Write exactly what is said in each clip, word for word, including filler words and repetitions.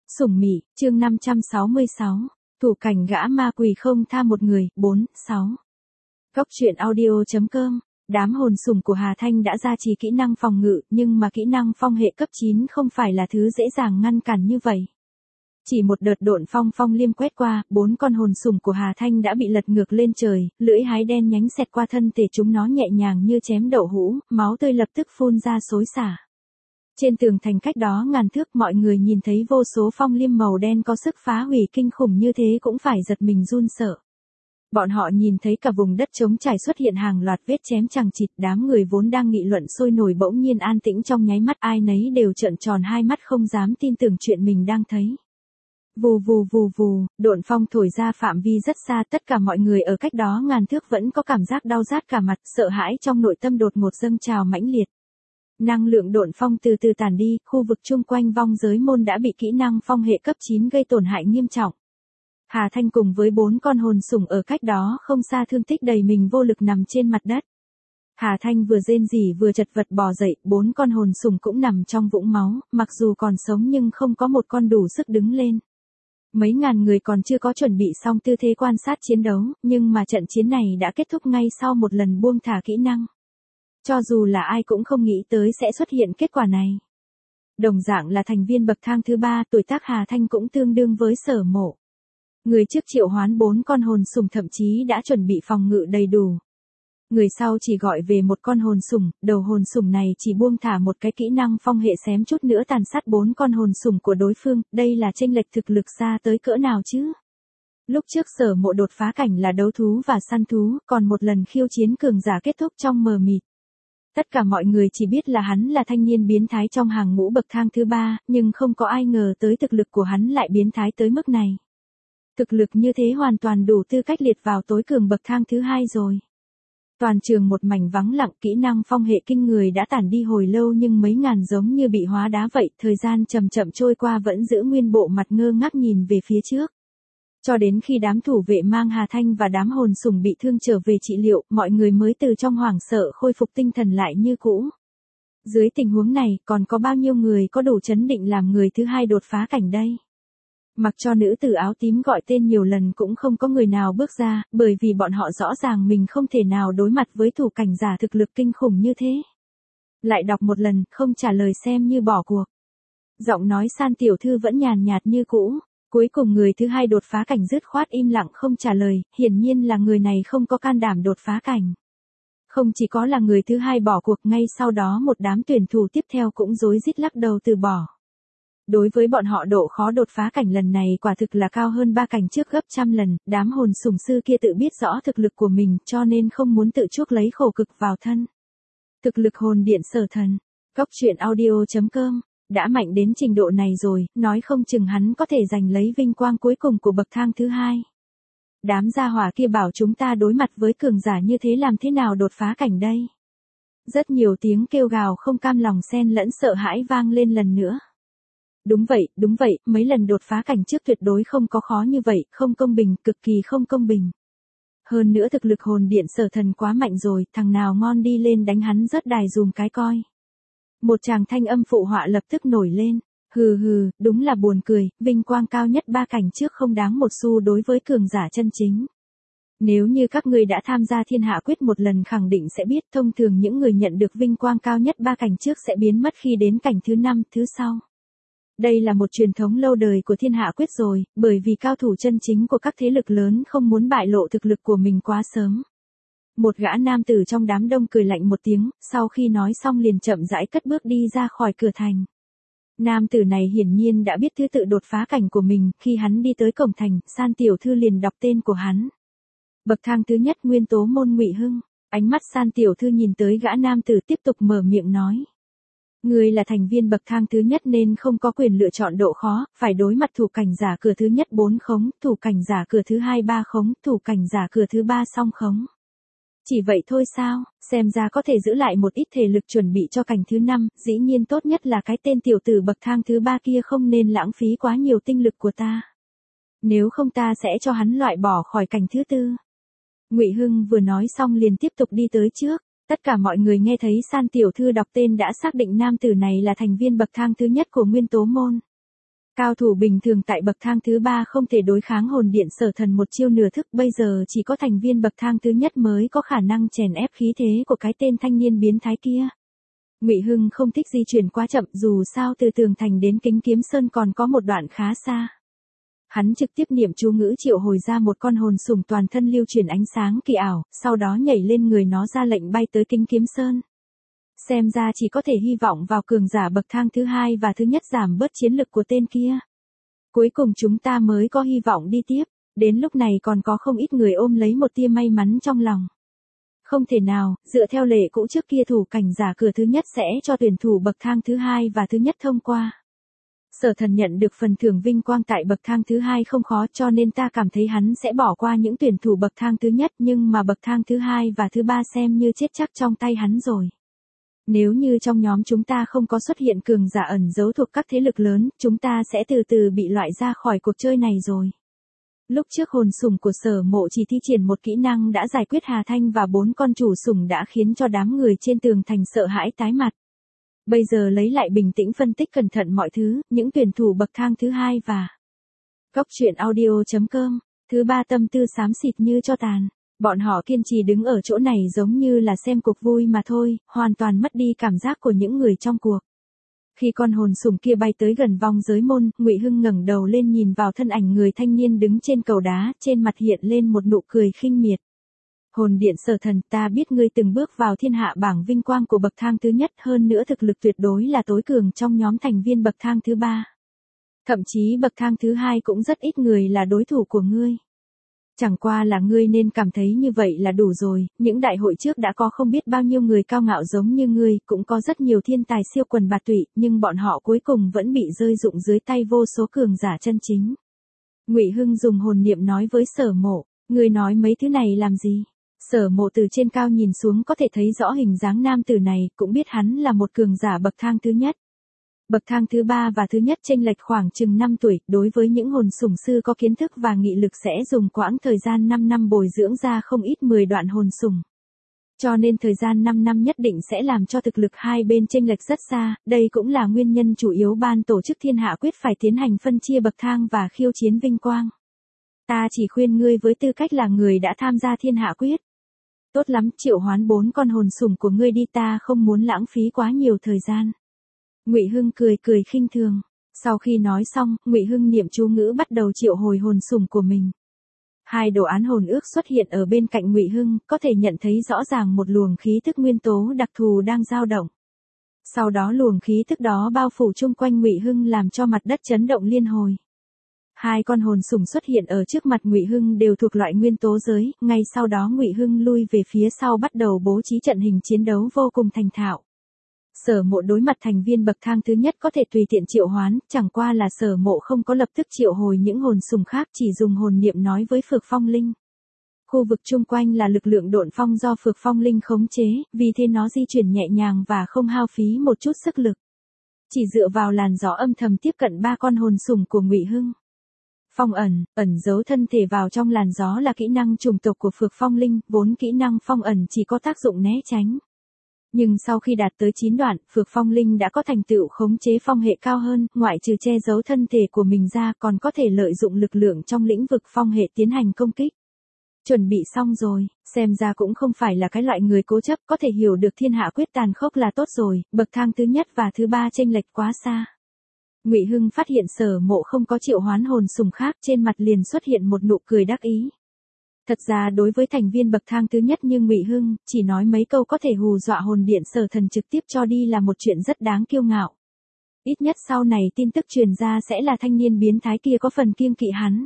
Sủng Mị, chương năm trăm sáu mươi sáu, thủ cảnh gã ma quỷ không tha một người, bốn, sáu. Góc truyện audio chấm com, đám hồn sủng của Hà Thanh đã ra trì kỹ năng phòng ngự, nhưng mà kỹ năng phong hệ cấp chín không phải là thứ dễ dàng ngăn cản như vậy. Chỉ một đợt độn phong phong liêm quét qua, bốn con hồn sủng của Hà Thanh đã bị lật ngược lên trời, lưỡi hái đen nhánh xẹt qua thân thể chúng nó nhẹ nhàng như chém đậu hũ, máu tươi lập tức phun ra xối xả. Trên tường thành cách đó ngàn thước, mọi người nhìn thấy vô số phong liêm màu đen có sức phá hủy kinh khủng như thế cũng phải giật mình run sợ. Bọn họ nhìn thấy cả vùng đất trống trải xuất hiện hàng loạt vết chém chằng chịt, đám người vốn đang nghị luận sôi nổi bỗng nhiên an tĩnh trong nháy mắt, ai nấy đều trợn tròn hai mắt không dám tin tưởng chuyện mình đang thấy. Vù vù vù vù, độn phong thổi ra phạm vi rất xa, tất cả mọi người ở cách đó ngàn thước vẫn có cảm giác đau rát cả mặt, sợ hãi trong nội tâm đột ngột dâng trào mãnh liệt. Năng lượng độn phong từ từ tản đi, khu vực chung quanh vong giới môn đã bị kỹ năng phong hệ cấp chín gây tổn hại nghiêm trọng. Hà Thanh cùng với bốn con hồn sủng ở cách đó không xa thương tích đầy mình vô lực nằm trên mặt đất. Hà Thanh vừa rên rỉ vừa chật vật bò dậy, bốn con hồn sủng cũng nằm trong vũng máu, mặc dù còn sống nhưng không có một con đủ sức đứng lên. Mấy ngàn người còn chưa có chuẩn bị xong tư thế quan sát chiến đấu, nhưng mà trận chiến này đã kết thúc ngay sau một lần buông thả kỹ năng. Cho dù là ai cũng không nghĩ tới sẽ xuất hiện kết quả này. Đồng dạng là thành viên bậc thang thứ ba, tuổi tác Hà Thanh cũng tương đương với Sở Mộ. Người trước triệu hoán bốn con hồn sủng thậm chí đã chuẩn bị phòng ngự đầy đủ. Người sau chỉ gọi về một con hồn sủng, đầu hồn sủng này chỉ buông thả một cái kỹ năng phong hệ xém chút nữa tàn sát bốn con hồn sủng của đối phương, đây là chênh lệch thực lực xa tới cỡ nào chứ? Lúc trước Sở Mộ đột phá cảnh là đấu thú và săn thú, còn một lần khiêu chiến cường giả kết thúc trong mờ mịt. Tất cả mọi người chỉ biết là hắn là thanh niên biến thái trong hàng ngũ bậc thang thứ ba, nhưng không có ai ngờ tới thực lực của hắn lại biến thái tới mức này. Thực lực như thế hoàn toàn đủ tư cách liệt vào tối cường bậc thang thứ hai rồi. Toàn trường một mảnh vắng lặng, kỹ năng phong hệ kinh người đã tản đi hồi lâu nhưng mấy ngàn giống như bị hóa đá vậy, thời gian chậm chậm trôi qua vẫn giữ nguyên bộ mặt ngơ ngác nhìn về phía trước. Cho đến khi đám thủ vệ mang Hà Thanh và đám hồn sủng bị thương trở về trị liệu, mọi người mới từ trong hoảng sợ khôi phục tinh thần lại như cũ. Dưới tình huống này, còn có bao nhiêu người có đủ chấn định làm người thứ hai đột phá cảnh đây? Mặc cho nữ tử áo tím gọi tên nhiều lần cũng không có người nào bước ra, bởi vì bọn họ rõ ràng mình không thể nào đối mặt với thủ cảnh giả thực lực kinh khủng như thế. Lại đọc một lần, không trả lời xem như bỏ cuộc. Giọng nói San tiểu thư vẫn nhàn nhạt như cũ. Cuối cùng người thứ hai đột phá cảnh dứt khoát im lặng không trả lời, hiển nhiên là người này không có can đảm đột phá cảnh. Không chỉ có là người thứ hai bỏ cuộc, ngay sau đó một đám tuyển thủ tiếp theo cũng rối rít lắc đầu từ bỏ. Đối với bọn họ độ khó đột phá cảnh lần này quả thực là cao hơn ba cảnh trước gấp trăm lần, đám hồn sủng sư kia tự biết rõ thực lực của mình cho nên không muốn tự chuốc lấy khổ cực vào thân. Thực lực hồn điện Sở Thần, góc truyện audio chấm com. Đã mạnh đến trình độ này rồi, nói không chừng hắn có thể giành lấy vinh quang cuối cùng của bậc thang thứ hai. Đám gia hỏa kia bảo chúng ta đối mặt với cường giả như thế làm thế nào đột phá cảnh đây? Rất nhiều tiếng kêu gào không cam lòng xen lẫn sợ hãi vang lên lần nữa. Đúng vậy, đúng vậy, mấy lần đột phá cảnh trước tuyệt đối không có khó như vậy, không công bình, cực kỳ không công bình. Hơn nữa thực lực hồn điện Sở Thần quá mạnh rồi, thằng nào ngon đi lên đánh hắn rớt đài dùm cái coi. Một chàng thanh âm phụ họa lập tức nổi lên, hừ hừ, đúng là buồn cười, vinh quang cao nhất ba cảnh trước không đáng một xu đối với cường giả chân chính. Nếu như các ngươi đã tham gia thiên hạ quyết một lần khẳng định sẽ biết thông thường những người nhận được vinh quang cao nhất ba cảnh trước sẽ biến mất khi đến cảnh thứ năm, thứ sau. Đây là một truyền thống lâu đời của thiên hạ quyết rồi, bởi vì cao thủ chân chính của các thế lực lớn không muốn bại lộ thực lực của mình quá sớm. Một gã nam tử trong đám đông cười lạnh một tiếng, sau khi nói xong liền chậm rãi cất bước đi ra khỏi cửa thành. Nam tử này hiển nhiên đã biết thứ tự đột phá cảnh của mình, khi hắn đi tới cổng thành, San tiểu thư liền đọc tên của hắn. Bậc thang thứ nhất Nguyên Tố Môn Ngụy Hưng, ánh mắt San tiểu thư nhìn tới gã nam tử tiếp tục mở miệng nói. Ngươi là thành viên bậc thang thứ nhất nên không có quyền lựa chọn độ khó, phải đối mặt thủ cảnh giả cửa thứ nhất bốn khống, thủ cảnh giả cửa thứ hai ba khống, thủ cảnh giả cửa thứ ba song khống. Chỉ vậy thôi sao, xem ra có thể giữ lại một ít thể lực chuẩn bị cho cảnh thứ năm, dĩ nhiên tốt nhất là cái tên tiểu tử bậc thang thứ ba kia không nên lãng phí quá nhiều tinh lực của ta. Nếu không ta sẽ cho hắn loại bỏ khỏi cảnh thứ tư. Ngụy Hưng vừa nói xong liền tiếp tục đi tới trước, tất cả mọi người nghe thấy San tiểu thư đọc tên đã xác định nam tử này là thành viên bậc thang thứ nhất của Nguyên Tố Môn. Cao thủ bình thường tại bậc thang thứ ba không thể đối kháng hồn điện Sở Thần một chiêu nửa thức, bây giờ chỉ có thành viên bậc thang thứ nhất mới có khả năng chèn ép khí thế của cái tên thanh niên biến thái kia. Ngụy Hưng không thích di chuyển quá chậm, dù sao từ tường thành đến Kính Kiếm Sơn còn có một đoạn khá xa. Hắn trực tiếp niệm chú ngữ triệu hồi ra một con hồn sủng toàn thân lưu chuyển ánh sáng kỳ ảo, sau đó nhảy lên người nó ra lệnh bay tới Kính Kiếm Sơn. Xem ra chỉ có thể hy vọng vào cường giả bậc thang thứ hai và thứ nhất giảm bớt chiến lực của tên kia. Cuối cùng chúng ta mới có hy vọng đi tiếp, đến lúc này còn có không ít người ôm lấy một tia may mắn trong lòng. Không thể nào, dựa theo lệ cũ trước kia thủ cảnh giả cửa thứ nhất sẽ cho tuyển thủ bậc thang thứ hai và thứ nhất thông qua. Sở Thần nhận được phần thưởng vinh quang tại bậc thang thứ hai không khó, cho nên ta cảm thấy hắn sẽ bỏ qua những tuyển thủ bậc thang thứ nhất, nhưng mà bậc thang thứ hai và thứ ba xem như chết chắc trong tay hắn rồi. Nếu như trong nhóm chúng ta không có xuất hiện cường giả ẩn giấu thuộc các thế lực lớn, chúng ta sẽ từ từ bị loại ra khỏi cuộc chơi này rồi. Lúc trước hồn sủng của Sở Mộ chỉ thi triển một kỹ năng đã giải quyết Hà Thanh và bốn con chủ sủng đã khiến cho đám người trên tường thành sợ hãi tái mặt. Bây giờ lấy lại bình tĩnh phân tích cẩn thận mọi thứ, những tuyển thủ bậc thang thứ hai và Góc truyện audio chấm com, thứ ba tâm tư xám xịt như cho tàn. Bọn họ kiên trì đứng ở chỗ này giống như là xem cuộc vui mà thôi, hoàn toàn mất đi cảm giác của những người trong cuộc. Khi con hồn sủng kia bay tới gần vòng giới môn, Ngụy Hưng ngẩng đầu lên nhìn vào thân ảnh người thanh niên đứng trên cầu đá, trên mặt hiện lên một nụ cười khinh miệt. Hồn điện Sở Thần, ta biết ngươi từng bước vào thiên hạ bảng vinh quang của bậc thang thứ nhất, hơn nữa thực lực tuyệt đối là tối cường trong nhóm thành viên bậc thang thứ ba. Thậm chí bậc thang thứ hai cũng rất ít người là đối thủ của ngươi. Chẳng qua là ngươi nên cảm thấy như vậy là đủ rồi, những đại hội trước đã có không biết bao nhiêu người cao ngạo giống như ngươi, cũng có rất nhiều thiên tài siêu quần bạt tụy, nhưng bọn họ cuối cùng vẫn bị rơi rụng dưới tay vô số cường giả chân chính. Ngụy Hưng dùng hồn niệm nói với Sở Mộ, ngươi nói mấy thứ này làm gì? Sở Mộ từ trên cao nhìn xuống có thể thấy rõ hình dáng nam tử này, cũng biết hắn là một cường giả bậc thang thứ nhất. Bậc thang thứ ba và thứ nhất chênh lệch khoảng chừng năm tuổi, đối với những hồn sủng sư có kiến thức và nghị lực sẽ dùng quãng thời gian năm năm bồi dưỡng ra không ít mười đoạn hồn sủng. Cho nên thời gian năm năm nhất định sẽ làm cho thực lực hai bên chênh lệch rất xa, đây cũng là nguyên nhân chủ yếu ban tổ chức Thiên Hạ Quyết phải tiến hành phân chia bậc thang và khiêu chiến vinh quang. Ta chỉ khuyên ngươi với tư cách là người đã tham gia Thiên Hạ Quyết. Tốt lắm, triệu hoán bốn con hồn sủng của ngươi đi, ta không muốn lãng phí quá nhiều thời gian. Ngụy Hưng cười cười khinh thường. Sau khi nói xong, Ngụy Hưng niệm chú ngữ bắt đầu triệu hồi hồn sủng của mình. Hai đồ án hồn ước xuất hiện ở bên cạnh Ngụy Hưng, có thể nhận thấy rõ ràng một luồng khí tức nguyên tố đặc thù đang dao động. Sau đó luồng khí tức đó bao phủ chung quanh Ngụy Hưng làm cho mặt đất chấn động liên hồi. Hai con hồn sủng xuất hiện ở trước mặt Ngụy Hưng đều thuộc loại nguyên tố giới, ngay sau đó Ngụy Hưng lui về phía sau bắt đầu bố trí trận hình chiến đấu vô cùng thành thạo. Sở Mộ đối mặt thành viên bậc thang thứ nhất có thể tùy tiện triệu hoán, chẳng qua là Sở Mộ không có lập tức triệu hồi những hồn sủng khác, chỉ dùng hồn niệm nói với Phược Phong Linh. Khu vực chung quanh là lực lượng độn phong do Phược Phong Linh khống chế, vì thế nó di chuyển nhẹ nhàng và không hao phí một chút sức lực. Chỉ dựa vào làn gió âm thầm tiếp cận ba con hồn sủng của Ngụy Hưng. Phong ẩn, ẩn giấu thân thể vào trong làn gió là kỹ năng chủng tộc của Phược Phong Linh, vốn kỹ năng phong ẩn chỉ có tác dụng né tránh. Nhưng sau khi đạt tới chín đoạn, Phược Phong Linh đã có thành tựu khống chế phong hệ cao hơn, ngoại trừ che giấu thân thể của mình ra còn có thể lợi dụng lực lượng trong lĩnh vực phong hệ tiến hành công kích. Chuẩn bị xong rồi, xem ra cũng không phải là cái loại người cố chấp, có thể hiểu được Thiên Hạ Quyết tàn khốc là tốt rồi, bậc thang thứ nhất và thứ ba chênh lệch quá xa. Ngụy Hưng phát hiện Sở Mộ không có triệu hoán hồn sủng khác, trên mặt liền xuất hiện một nụ cười đắc ý. Thật ra đối với thành viên bậc thang thứ nhất như Ngụy Hưng, chỉ nói mấy câu có thể hù dọa hồn điện Sở Thần trực tiếp cho đi là một chuyện rất đáng kiêu ngạo. Ít nhất sau này tin tức truyền ra sẽ là thanh niên biến thái kia có phần kiêng kỵ hắn.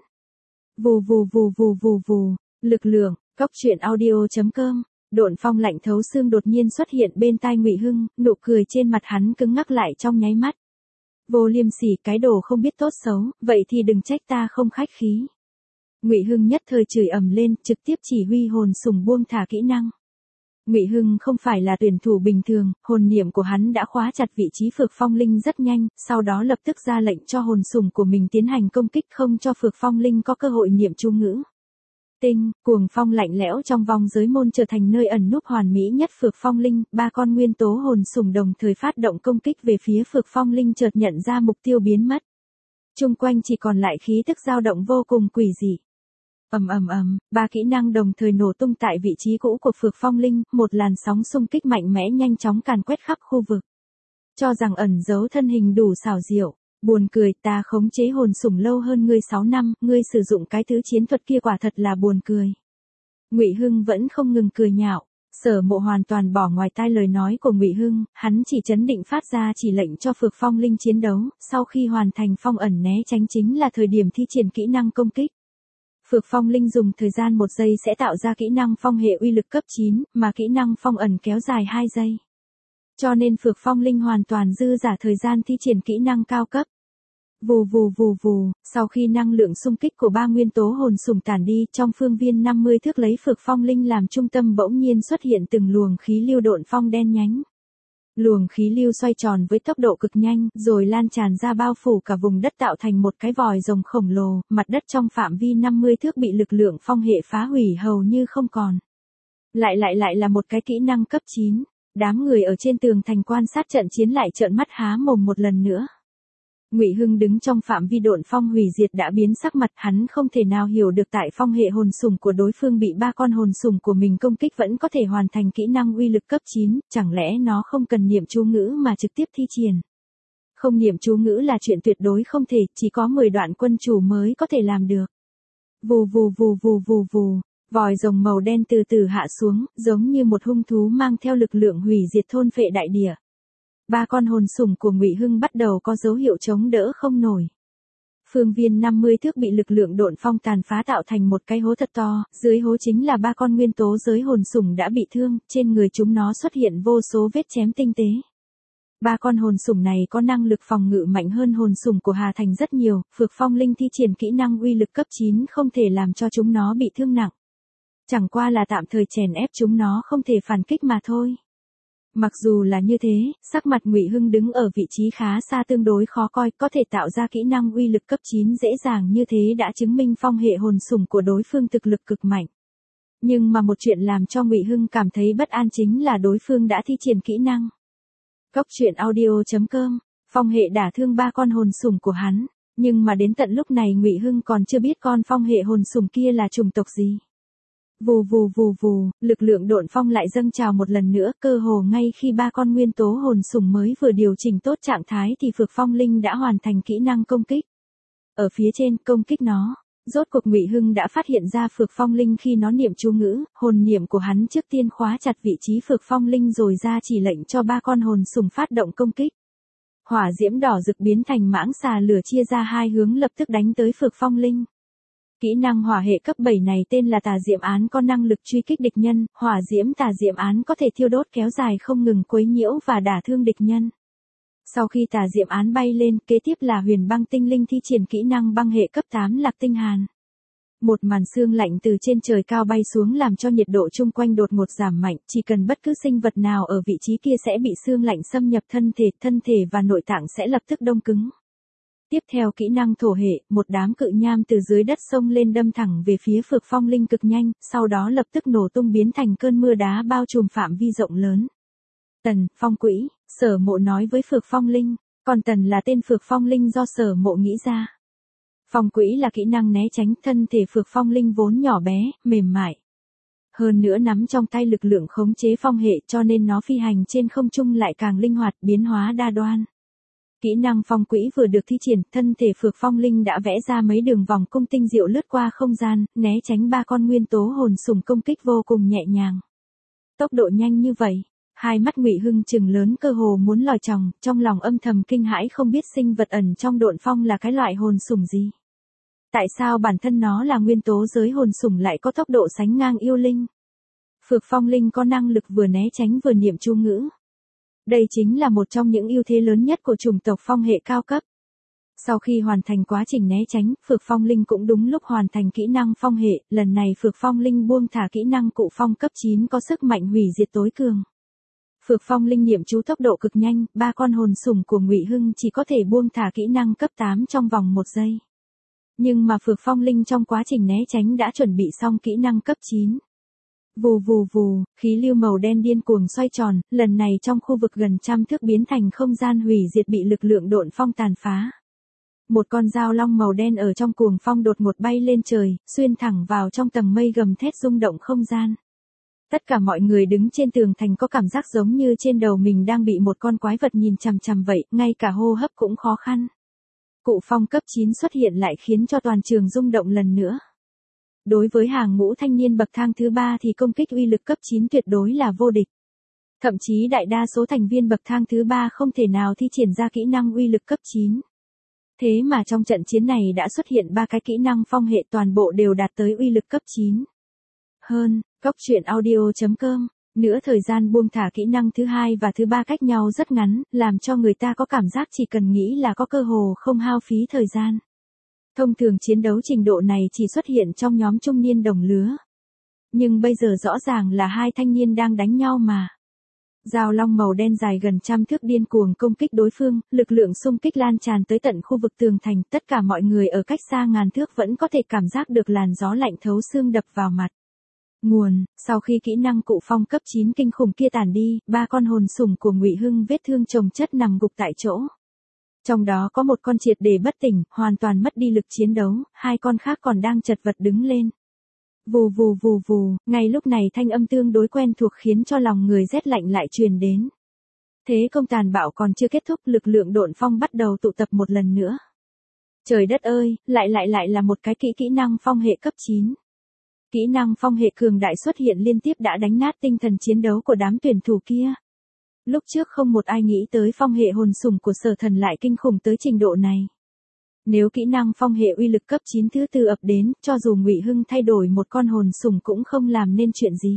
Vù vù vù vù vù vù, lực lượng, góc truyện audio chấm com, độn phong lạnh thấu xương đột nhiên xuất hiện bên tai Ngụy Hưng, nụ cười trên mặt hắn cứng ngắc lại trong nháy mắt. Vô liêm sỉ, cái đồ không biết tốt xấu, vậy thì đừng trách ta không khách khí. Ngụy Hưng nhất thời chửi ầm lên, trực tiếp chỉ huy hồn sủng buông thả kỹ năng. Ngụy Hưng không phải là tuyển thủ bình thường, hồn niệm của hắn đã khóa chặt vị trí Phược Phong Linh rất nhanh, sau đó lập tức ra lệnh cho hồn sủng của mình tiến hành công kích, không cho Phược Phong Linh có cơ hội niệm chú ngữ. Tinh, cuồng phong lạnh lẽo trong vòng giới môn trở thành nơi ẩn núp hoàn mỹ nhất Phược Phong Linh, ba con nguyên tố hồn sủng đồng thời phát động công kích về phía Phược Phong Linh, chợt nhận ra mục tiêu biến mất. Chung quanh chỉ còn lại khí tức dao động vô cùng quỷ dị. Ầm ầm ầm, ba kỹ năng đồng thời nổ tung tại vị trí cũ của Phược Phong Linh, một làn sóng xung kích mạnh mẽ nhanh chóng càn quét khắp khu vực. Cho rằng ẩn giấu thân hình đủ xảo diệu, buồn cười, ta khống chế hồn sủng lâu hơn ngươi sáu năm, ngươi sử dụng cái thứ chiến thuật kia quả thật là buồn cười. Ngụy Hưng vẫn không ngừng cười nhạo. Sở Mộ hoàn toàn bỏ ngoài tai lời nói của Ngụy Hưng, hắn chỉ trấn định phát ra chỉ lệnh cho Phược Phong Linh chiến đấu, sau khi hoàn thành phong ẩn né tránh chính là thời điểm thi triển kỹ năng công kích. Phược Phong Linh dùng thời gian một giây sẽ tạo ra kỹ năng phong hệ uy lực cấp chín, mà kỹ năng phong ẩn kéo dài hai giây. Cho nên Phược Phong Linh hoàn toàn dư giả thời gian thi triển kỹ năng cao cấp. Vù vù vù vù, sau khi năng lượng xung kích của ba nguyên tố hồn sủng tản đi, trong phương viên năm mươi thước lấy Phược Phong Linh làm trung tâm bỗng nhiên xuất hiện từng luồng khí lưu độn phong đen nhánh. Luồng khí lưu xoay tròn với tốc độ cực nhanh, rồi lan tràn ra bao phủ cả vùng đất tạo thành một cái vòi rồng khổng lồ, mặt đất trong phạm vi năm mươi thước bị lực lượng phong hệ phá hủy hầu như không còn. Lại lại lại là một cái kỹ năng cấp chín, đám người ở trên tường thành quan sát trận chiến lại trợn mắt há mồm một lần nữa. Ngụy Hưng đứng trong phạm vi độn phong hủy diệt đã biến sắc mặt, hắn không thể nào hiểu được tại phong hệ hồn sủng của đối phương bị ba con hồn sủng của mình công kích vẫn có thể hoàn thành kỹ năng uy lực cấp chín, chẳng lẽ nó không cần niệm chú ngữ mà trực tiếp thi triển. Không niệm chú ngữ là chuyện tuyệt đối không thể, chỉ có mười đoạn quân chủ mới có thể làm được. Vù vù vù vù vù vù, vòi rồng màu đen từ từ hạ xuống, giống như một hung thú mang theo lực lượng hủy diệt thôn phệ đại địa. Ba con hồn sủng của Ngụy Hưng bắt đầu có dấu hiệu chống đỡ không nổi. Phương viên năm mươi thước bị lực lượng độn phong tàn phá tạo thành một cái hố thật to, dưới hố chính là ba con nguyên tố giới hồn sủng đã bị thương, trên người chúng nó xuất hiện vô số vết chém tinh tế. Ba con hồn sủng này có năng lực phòng ngự mạnh hơn hồn sủng của Hà Thành rất nhiều, Phược Phong Linh thi triển kỹ năng uy lực cấp chín không thể làm cho chúng nó bị thương nặng. Chẳng qua là tạm thời chèn ép chúng nó không thể phản kích mà thôi. Mặc dù là như thế, sắc mặt Ngụy Hưng đứng ở vị trí khá xa tương đối khó coi, có thể tạo ra kỹ năng uy lực cấp chín dễ dàng như thế đã chứng minh phong hệ hồn sủng của đối phương thực lực cực mạnh. Nhưng mà một chuyện làm cho Ngụy Hưng cảm thấy bất an chính là đối phương đã thi triển kỹ năng. Góc truyện audio chấm com, phong hệ đả thương ba con hồn sủng của hắn, nhưng mà đến tận lúc này Ngụy Hưng còn chưa biết con phong hệ hồn sủng kia là chủng tộc gì. Vù vù vù vù, lực lượng độn phong lại dâng trào một lần nữa, cơ hồ ngay khi ba con nguyên tố hồn sủng mới vừa điều chỉnh tốt trạng thái thì Phược Phong Linh đã hoàn thành kỹ năng công kích. Ở phía trên, công kích nó. Rốt cuộc Ngụy Hưng đã phát hiện ra Phược Phong Linh khi nó niệm chú ngữ, hồn niệm của hắn trước tiên khóa chặt vị trí Phược Phong Linh rồi ra chỉ lệnh cho ba con hồn sủng phát động công kích. Hỏa diễm đỏ rực biến thành mãng xà lửa chia ra hai hướng lập tức đánh tới Phược Phong Linh. Kỹ năng hỏa hệ cấp bảy này tên là Tà Diệm Án, có năng lực truy kích địch nhân, hỏa diễm Tà Diệm Án có thể thiêu đốt kéo dài không ngừng quấy nhiễu và đả thương địch nhân. Sau khi Tà Diệm Án bay lên, kế tiếp là Huyền Băng Tinh Linh thi triển kỹ năng băng hệ cấp tám Lạc Tinh Hàn. Một màn sương lạnh từ trên trời cao bay xuống làm cho nhiệt độ chung quanh đột ngột giảm mạnh, chỉ cần bất cứ sinh vật nào ở vị trí kia sẽ bị sương lạnh xâm nhập thân thể, thân thể và nội tạng sẽ lập tức đông cứng. Tiếp theo kỹ năng thổ hệ, một đám cự nham từ dưới đất xông lên đâm thẳng về phía Phược Phong Linh cực nhanh, sau đó lập tức nổ tung biến thành cơn mưa đá bao trùm phạm vi rộng lớn. Tần, Phong Quỹ, Sở Mộ nói với Phược Phong Linh, còn Tần là tên Phược Phong Linh do Sở Mộ nghĩ ra. Phong Quỹ là kỹ năng né tránh, thân thể Phược Phong Linh vốn nhỏ bé, mềm mại. Hơn nữa nắm trong tay lực lượng khống chế phong hệ cho nên nó phi hành trên không trung lại càng linh hoạt, biến hóa đa đoan. Kỹ năng Phong Quỹ vừa được thi triển, thân thể Phược Phong Linh đã vẽ ra mấy đường vòng cung tinh diệu lướt qua không gian, né tránh ba con nguyên tố hồn sủng công kích vô cùng nhẹ nhàng. Tốc độ nhanh như vậy, hai mắt Ngụy Hưng trừng lớn cơ hồ muốn lòi tròng, trong lòng âm thầm kinh hãi không biết sinh vật ẩn trong độn phong là cái loại hồn sủng gì. Tại sao bản thân nó là nguyên tố giới hồn sủng lại có tốc độ sánh ngang yêu linh? Phược Phong Linh có năng lực vừa né tránh vừa niệm chú ngữ. Đây chính là một trong những ưu thế lớn nhất của chủng tộc phong hệ cao cấp. Sau khi hoàn thành quá trình né tránh, Phược Phong Linh cũng đúng lúc hoàn thành kỹ năng phong hệ, lần này Phược Phong Linh buông thả kỹ năng cụ phong cấp chín có sức mạnh hủy diệt tối cường. Phược Phong Linh niệm chú tốc độ cực nhanh, ba con hồn sủng của Ngụy Hưng chỉ có thể buông thả kỹ năng cấp tám trong vòng một giây. Nhưng mà Phược Phong Linh trong quá trình né tránh đã chuẩn bị xong kỹ năng cấp chín. Vù vù vù, khí lưu màu đen điên cuồng xoay tròn, lần này trong khu vực gần trăm thước biến thành không gian hủy diệt bị lực lượng độn phong tàn phá. Một con dao long màu đen ở trong cuồng phong đột ngột bay lên trời, xuyên thẳng vào trong tầng mây gầm thét rung động không gian. Tất cả mọi người đứng trên tường thành có cảm giác giống như trên đầu mình đang bị một con quái vật nhìn chằm chằm vậy, ngay cả hô hấp cũng khó khăn. Cụ phong cấp chín xuất hiện lại khiến cho toàn trường rung động lần nữa. Đối với hàng ngũ thanh niên bậc thang thứ ba thì công kích uy lực cấp chín tuyệt đối là vô địch. Thậm chí đại đa số thành viên bậc thang thứ ba không thể nào thi triển ra kỹ năng uy lực cấp chín. Thế mà trong trận chiến này đã xuất hiện ba cái kỹ năng phong hệ toàn bộ đều đạt tới uy lực cấp chín. Hơn, Cốc truyện audio chấm com, nữa thời gian buông thả kỹ năng thứ hai và thứ ba cách nhau rất ngắn, làm cho người ta có cảm giác chỉ cần nghĩ là có cơ hồ không hao phí thời gian. Thông thường chiến đấu trình độ này chỉ xuất hiện trong nhóm trung niên đồng lứa. Nhưng bây giờ rõ ràng là hai thanh niên đang đánh nhau mà. Dao long màu đen dài gần trăm thước điên cuồng công kích đối phương, lực lượng xung kích lan tràn tới tận khu vực tường thành, tất cả mọi người ở cách xa ngàn thước vẫn có thể cảm giác được làn gió lạnh thấu xương đập vào mặt. Nguồn, sau khi kỹ năng cụ phong cấp chín kinh khủng kia tàn đi, ba con hồn sủng của Ngụy Hưng vết thương chồng chất nằm gục tại chỗ. Trong đó có một con triệt để bất tỉnh, hoàn toàn mất đi lực chiến đấu, hai con khác còn đang chật vật đứng lên. Vù vù vù vù, ngay lúc này thanh âm tương đối quen thuộc khiến cho lòng người rét lạnh lại truyền đến. Thế công tàn bạo còn chưa kết thúc, lực lượng độn phong bắt đầu tụ tập một lần nữa. Trời đất ơi, lại lại lại là một cái kỹ kỹ năng phong hệ cấp chín. Kỹ năng phong hệ cường đại xuất hiện liên tiếp đã đánh nát tinh thần chiến đấu của đám tuyển thủ kia. Lúc trước không một ai nghĩ tới phong hệ hồn sủng của Sở Thần lại kinh khủng tới trình độ này. Nếu kỹ năng phong hệ uy lực cấp chín thứ tư ập đến, cho dù Ngụy Hưng thay đổi một con hồn sủng cũng không làm nên chuyện gì.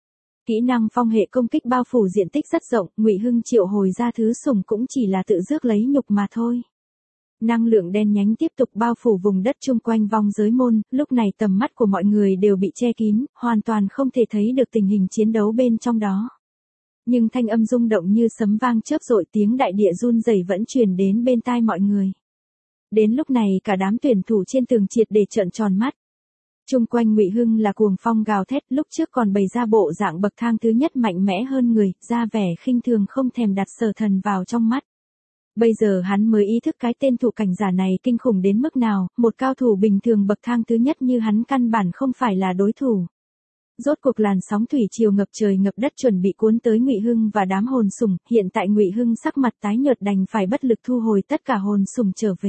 Kỹ năng phong hệ công kích bao phủ diện tích rất rộng, Ngụy Hưng triệu hồi ra thứ sủng cũng chỉ là tự rước lấy nhục mà thôi. Năng lượng đen nhánh tiếp tục bao phủ vùng đất chung quanh vong giới môn, lúc này tầm mắt của mọi người đều bị che kín, hoàn toàn không thể thấy được tình hình chiến đấu bên trong đó. Nhưng thanh âm rung động như sấm vang chớp rội, tiếng đại địa run rẩy vẫn truyền đến bên tai mọi người. Đến lúc này cả đám tuyển thủ trên tường triệt để trợn tròn mắt. Chung quanh Ngụy Hưng là cuồng phong gào thét, lúc trước còn bày ra bộ dạng bậc thang thứ nhất mạnh mẽ hơn người, ra vẻ khinh thường không thèm đặt Sở Thần vào trong mắt. Bây giờ hắn mới ý thức cái tên thủ cảnh giả này kinh khủng đến mức nào, một cao thủ bình thường bậc thang thứ nhất như hắn căn bản không phải là đối thủ. Rốt cuộc làn sóng thủy triều ngập trời ngập đất chuẩn bị cuốn tới Ngụy Hưng và đám hồn sủng, hiện tại Ngụy Hưng sắc mặt tái nhợt đành phải bất lực thu hồi tất cả hồn sủng trở về.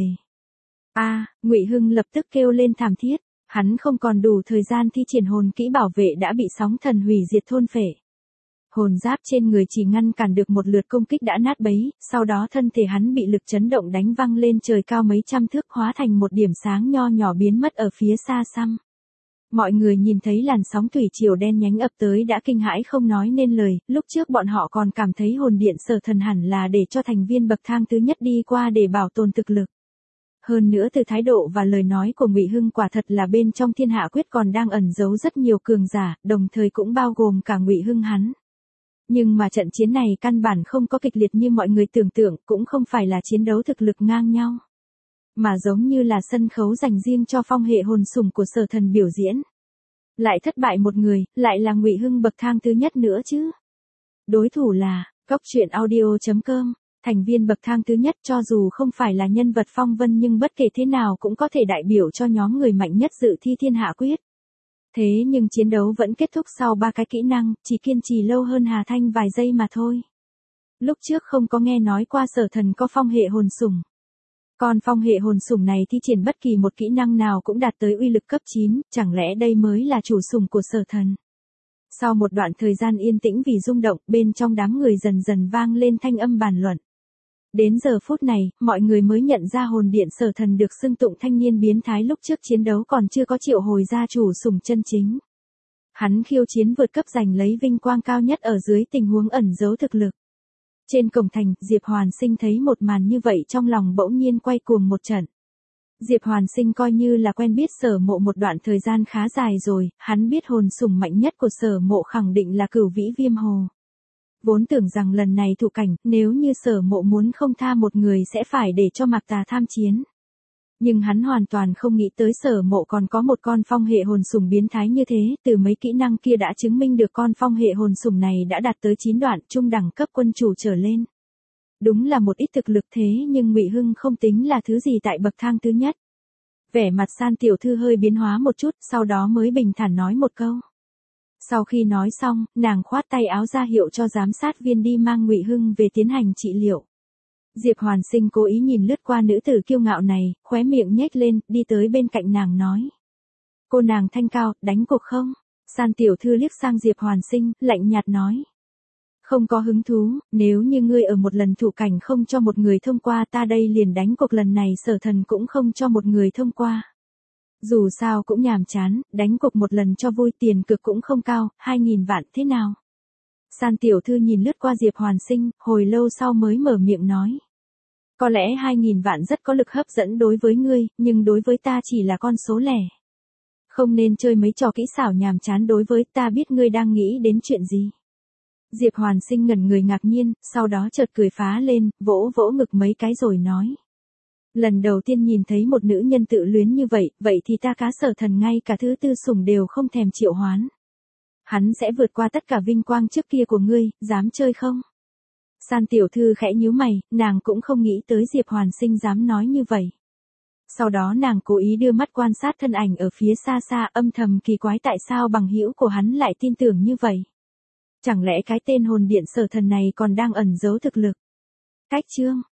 A, à, Ngụy Hưng lập tức kêu lên thảm thiết, hắn không còn đủ thời gian thi triển hồn kỹ bảo vệ đã bị sóng thần hủy diệt thôn phệ. Hồn giáp trên người chỉ ngăn cản được một lượt công kích đã nát bấy, sau đó thân thể hắn bị lực chấn động đánh văng lên trời cao mấy trăm thước, hóa thành một điểm sáng nho nhỏ biến mất ở phía xa xăm. Mọi người nhìn thấy làn sóng thủy triều đen nhánh ập tới đã kinh hãi không nói nên lời, lúc trước bọn họ còn cảm thấy hồn điện Sở Thần hẳn là để cho thành viên bậc thang thứ nhất đi qua để bảo tồn thực lực. Hơn nữa từ thái độ và lời nói của Ngụy Hưng quả thật là bên trong Thiên Hạ Quyết còn đang ẩn giấu rất nhiều cường giả, đồng thời cũng bao gồm cả Ngụy Hưng hắn. Nhưng mà trận chiến này căn bản không có kịch liệt như mọi người tưởng tượng, cũng không phải là chiến đấu thực lực ngang nhau. Mà giống như là sân khấu dành riêng cho phong hệ hồn sủng của Sở Thần biểu diễn. Lại thất bại một người, lại là Ngụy Hưng bậc thang thứ nhất nữa chứ. Đối thủ là, Cốc truyện audio chấm com, thành viên bậc thang thứ nhất cho dù không phải là nhân vật phong vân nhưng bất kể thế nào cũng có thể đại biểu cho nhóm người mạnh nhất dự thi Thiên Hạ Quyết. Thế nhưng chiến đấu vẫn kết thúc sau ba cái kỹ năng, chỉ kiên trì lâu hơn Hà Thanh vài giây mà thôi. Lúc trước không có nghe nói qua Sở Thần có phong hệ hồn sủng. Còn phong hệ hồn sủng này thi triển bất kỳ một kỹ năng nào cũng đạt tới uy lực cấp chín, chẳng lẽ đây mới là chủ sủng của Sở Thần. Sau một đoạn thời gian yên tĩnh vì rung động, bên trong đám người dần dần vang lên thanh âm bàn luận. Đến giờ phút này, mọi người mới nhận ra hồn điện Sở Thần được xưng tụng thanh niên biến thái lúc trước chiến đấu còn chưa có triệu hồi ra chủ sủng chân chính. Hắn khiêu chiến vượt cấp giành lấy vinh quang cao nhất ở dưới tình huống ẩn giấu thực lực. Trên cổng thành, Diệp Hoàn Sinh thấy một màn như vậy trong lòng bỗng nhiên quay cuồng một trận. Diệp Hoàn Sinh coi như là quen biết Sở Mộ một đoạn thời gian khá dài rồi, hắn biết hồn sủng mạnh nhất của Sở Mộ khẳng định là Cửu Vĩ Viêm Hồ. Vốn tưởng rằng lần này thụ cảnh, nếu như Sở Mộ muốn không tha một người sẽ phải để cho Mạc Tà tham chiến. Nhưng hắn hoàn toàn không nghĩ tới Sở Mộ còn có một con phong hệ hồn sủng biến thái như thế, từ mấy kỹ năng kia đã chứng minh được con phong hệ hồn sủng này đã đạt tới chín đoạn trung đẳng cấp quân chủ trở lên. Đúng là một ít thực lực thế nhưng Ngụy Hưng không tính là thứ gì tại bậc thang thứ nhất. Vẻ mặt San tiểu thư hơi biến hóa một chút, sau đó mới bình thản nói một câu. Sau khi nói xong, nàng khoát tay áo ra hiệu cho giám sát viên đi mang Ngụy Hưng về tiến hành trị liệu. Diệp Hoàn Sinh cố ý nhìn lướt qua nữ tử kiêu ngạo này, khóe miệng nhếch lên, đi tới bên cạnh nàng nói. Cô nàng thanh cao, đánh cuộc không? San tiểu thư liếc sang Diệp Hoàn Sinh, lạnh nhạt nói. Không có hứng thú, nếu như ngươi ở một lần thụ cảnh không cho một người thông qua ta đây liền đánh cuộc lần này Sở Thần cũng không cho một người thông qua. Dù sao cũng nhàm chán, đánh cuộc một lần cho vui, tiền cược cũng không cao, hai nghìn vạn thế nào? San tiểu thư nhìn lướt qua Diệp Hoàn Sinh, hồi lâu sau mới mở miệng nói. Có lẽ hai nghìn vạn rất có lực hấp dẫn đối với ngươi, nhưng đối với ta chỉ là con số lẻ. Không nên chơi mấy trò kỹ xảo nhàm chán đối với ta, biết ngươi đang nghĩ đến chuyện gì. Diệp Hoàn Sinh ngẩn người ngạc nhiên, sau đó chợt cười phá lên, vỗ vỗ ngực mấy cái rồi nói. Lần đầu tiên nhìn thấy một nữ nhân tự luyến như vậy, vậy thì ta cá Sở Thần ngay cả thứ tư sủng đều không thèm triệu hoán. Hắn sẽ vượt qua tất cả vinh quang trước kia của ngươi, dám chơi không? San tiểu thư khẽ nhíu mày, nàng cũng không nghĩ tới Diệp Hoàn Sinh dám nói như vậy. Sau đó nàng cố ý đưa mắt quan sát thân ảnh ở phía xa xa, âm thầm kỳ quái tại sao bằng hữu của hắn lại tin tưởng như vậy. Chẳng lẽ cái tên hồn điện Sở Thần này còn đang ẩn giấu thực lực? Cách chương